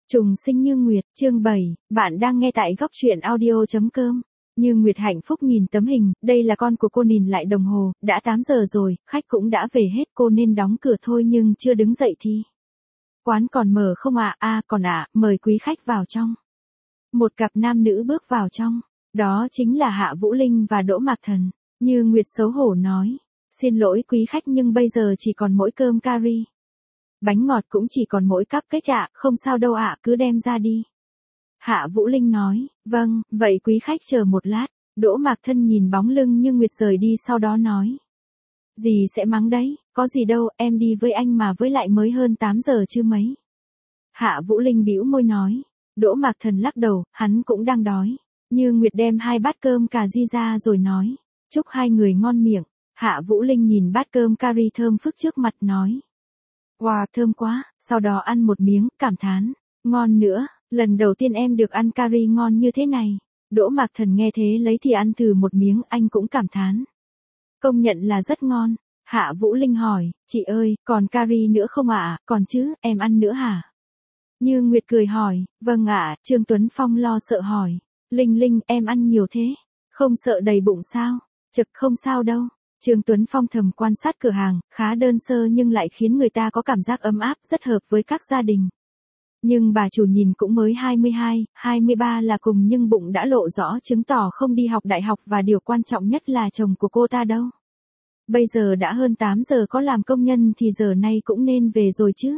Trùng sinh Như Nguyệt, chương 7, bạn đang nghe tại góc truyện audio.com. Như Nguyệt hạnh phúc nhìn tấm hình, đây là con của cô, nhìn lại đồng hồ, đã 8 giờ rồi, khách cũng đã về hết, cô nên đóng cửa thôi nhưng chưa đứng dậy thì. Quán còn mở không ạ? Còn ạ, mời quý khách vào trong. Một cặp nam nữ bước vào trong, đó chính là Hạ Vũ Linh và Đỗ Mạc Thần. Như Nguyệt xấu hổ nói, xin lỗi quý khách nhưng bây giờ chỉ còn mỗi cơm cari. Bánh ngọt cũng chỉ còn mỗi cupcake ạ, không sao đâu ạ, cứ đem ra đi. Hạ Vũ Linh nói, vâng, vậy quý khách chờ một lát. Đỗ Mạc Thân nhìn bóng lưng Như Nguyệt rời đi sau đó nói. Dì sẽ mắng đấy, có gì đâu, em đi với anh mà với lại mới hơn 8 giờ chứ mấy. Hạ Vũ Linh bĩu môi nói. Đỗ Mạc Thần lắc đầu, hắn cũng đang đói. Như Nguyệt đem 2 bát cơm cà ri ra rồi nói. Chúc hai người ngon miệng. Hạ Vũ Linh nhìn bát cơm cari thơm phức trước mặt nói. Wow, thơm quá, sau đó ăn một miếng, cảm thán. Ngon nữa, lần đầu tiên em được ăn cari ngon như thế này. Đỗ Mạc Thần nghe thế lấy thì ăn thử một miếng, anh cũng cảm thán. Công nhận là rất ngon. Hạ Vũ Linh hỏi, chị ơi, còn cari nữa không ạ? Còn chứ, em ăn nữa hả? Như Nguyệt cười hỏi, vâng ạ. Trương Tuấn Phong lo sợ hỏi. Linh Linh, em ăn nhiều thế, không sợ đầy bụng sao? Trực không sao đâu. Trương Tuấn Phong thầm quan sát cửa hàng, khá đơn sơ nhưng lại khiến người ta có cảm giác ấm áp, rất hợp với các gia đình. Nhưng bà chủ nhìn cũng mới 22, 23 là cùng nhưng bụng đã lộ rõ chứng tỏ không đi học đại học và điều quan trọng nhất là chồng của cô ta đâu. Bây giờ đã hơn 8 giờ, có làm công nhân thì giờ nay cũng nên về rồi chứ.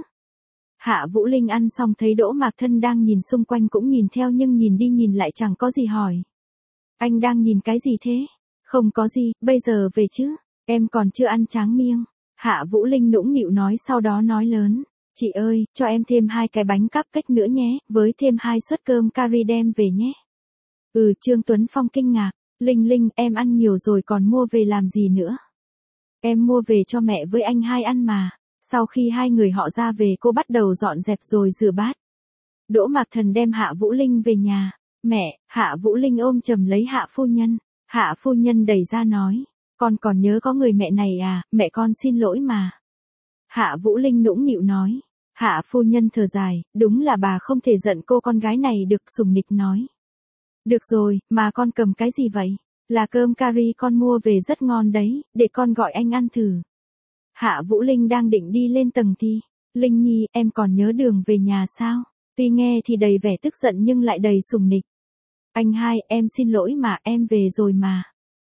Hạ Vũ Linh ăn xong thấy Đỗ Mạc Thân đang nhìn xung quanh cũng nhìn theo nhưng nhìn đi nhìn lại chẳng có gì hỏi. Anh đang nhìn cái gì thế? Không có gì, bây giờ về chứ, em còn chưa ăn tráng miêng. Hạ Vũ Linh nũng nịu nói sau đó nói lớn. Chị ơi, cho em thêm 2 cái bánh cupcake nữa nhé, với thêm 2 suất cơm cari đem về nhé. Trương Tuấn Phong kinh ngạc. Linh Linh, em ăn nhiều rồi còn mua về làm gì nữa? Em mua về cho mẹ với anh hai ăn mà. Sau khi hai người họ ra về cô bắt đầu dọn dẹp rồi rửa bát. Đỗ Mạc Thần đem Hạ Vũ Linh về nhà. Mẹ, Hạ Vũ Linh ôm chầm lấy Hạ phu nhân. Hạ phu nhân đẩy ra nói, con còn nhớ có người mẹ này à, mẹ con xin lỗi mà. Hạ Vũ Linh nũng nịu nói. Hạ phu nhân thở dài, đúng là bà không thể giận cô con gái này được, sủng nịch nói. Được rồi, mà con cầm cái gì vậy? Là cơm cari con mua về rất ngon đấy, để con gọi anh ăn thử. Hạ Vũ Linh đang định đi lên tầng thì, Linh Nhi, em còn nhớ đường về nhà sao? Tuy nghe thì đầy vẻ tức giận nhưng lại đầy sủng nịch. Anh hai, em xin lỗi mà, em về rồi mà.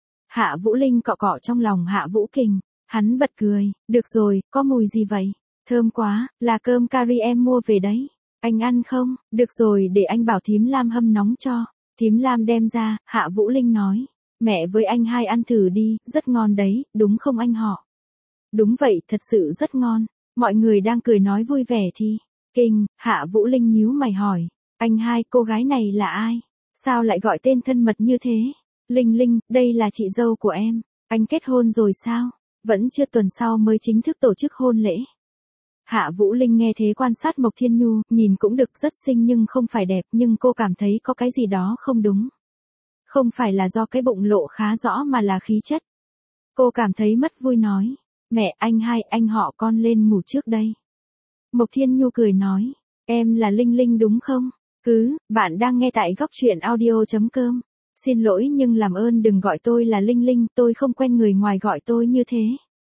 Hạ Vũ Linh cọ cọ trong lòng Hạ Vũ Kình, hắn bật cười, được rồi, có mùi gì vậy? Thơm quá, là cơm cari em mua về đấy. Anh ăn không? Được rồi, để anh bảo thím Lam hâm nóng cho. Thím Lam đem ra, Hạ Vũ Linh nói. Mẹ với anh hai ăn thử đi, rất ngon đấy, đúng không anh họ? Đúng vậy, thật sự rất ngon. Mọi người đang cười nói vui vẻ thì. Kinh, Hạ Vũ Linh nhíu mày hỏi. Anh hai, cô gái này là ai? Sao lại gọi tên thân mật như thế? Linh Linh, đây là chị dâu của em. Anh kết hôn rồi sao? Vẫn chưa, tuần sau mới chính thức tổ chức hôn lễ. Hạ Vũ Linh nghe thế quan sát Mộc Thiên Nhu, nhìn cũng được, rất xinh nhưng không phải đẹp, nhưng cô cảm thấy có cái gì đó không đúng. Không phải là do cái bụng lộ khá rõ mà là khí chất. Cô cảm thấy mất vui nói. Mẹ, anh hai, anh họ con lên ngủ trước đây. Mộc Thiên Nhu cười nói. Em là Linh Linh đúng không? Bạn đang nghe tại góc truyện audio.com. Xin lỗi nhưng làm ơn đừng gọi tôi là Linh Linh, tôi không quen người ngoài gọi tôi như thế.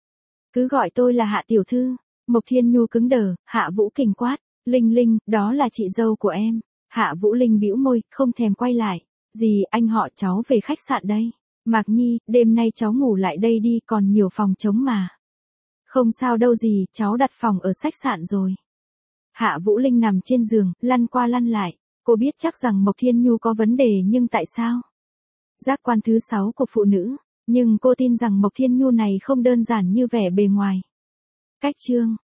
Cứ gọi tôi là Hạ tiểu thư. Mộc Thiên Nhu cứng đờ, Hạ Vũ Kình quát. Linh Linh, đó là chị dâu của em. Hạ Vũ Linh bĩu môi, không thèm quay lại. Dì, anh họ cháu về khách sạn đây. Mạc Nhi, đêm nay cháu ngủ lại đây đi, còn nhiều phòng trống mà. Không sao đâu dì, cháu đặt phòng ở khách sạn rồi. Hạ Vũ Linh nằm trên giường, lăn qua lăn lại. Cô biết chắc rằng Mộc Thiên Nhu có vấn đề nhưng tại sao? Giác quan thứ 6 của phụ nữ. Nhưng cô tin rằng Mộc Thiên Nhu này không đơn giản như vẻ bề ngoài. Cách chương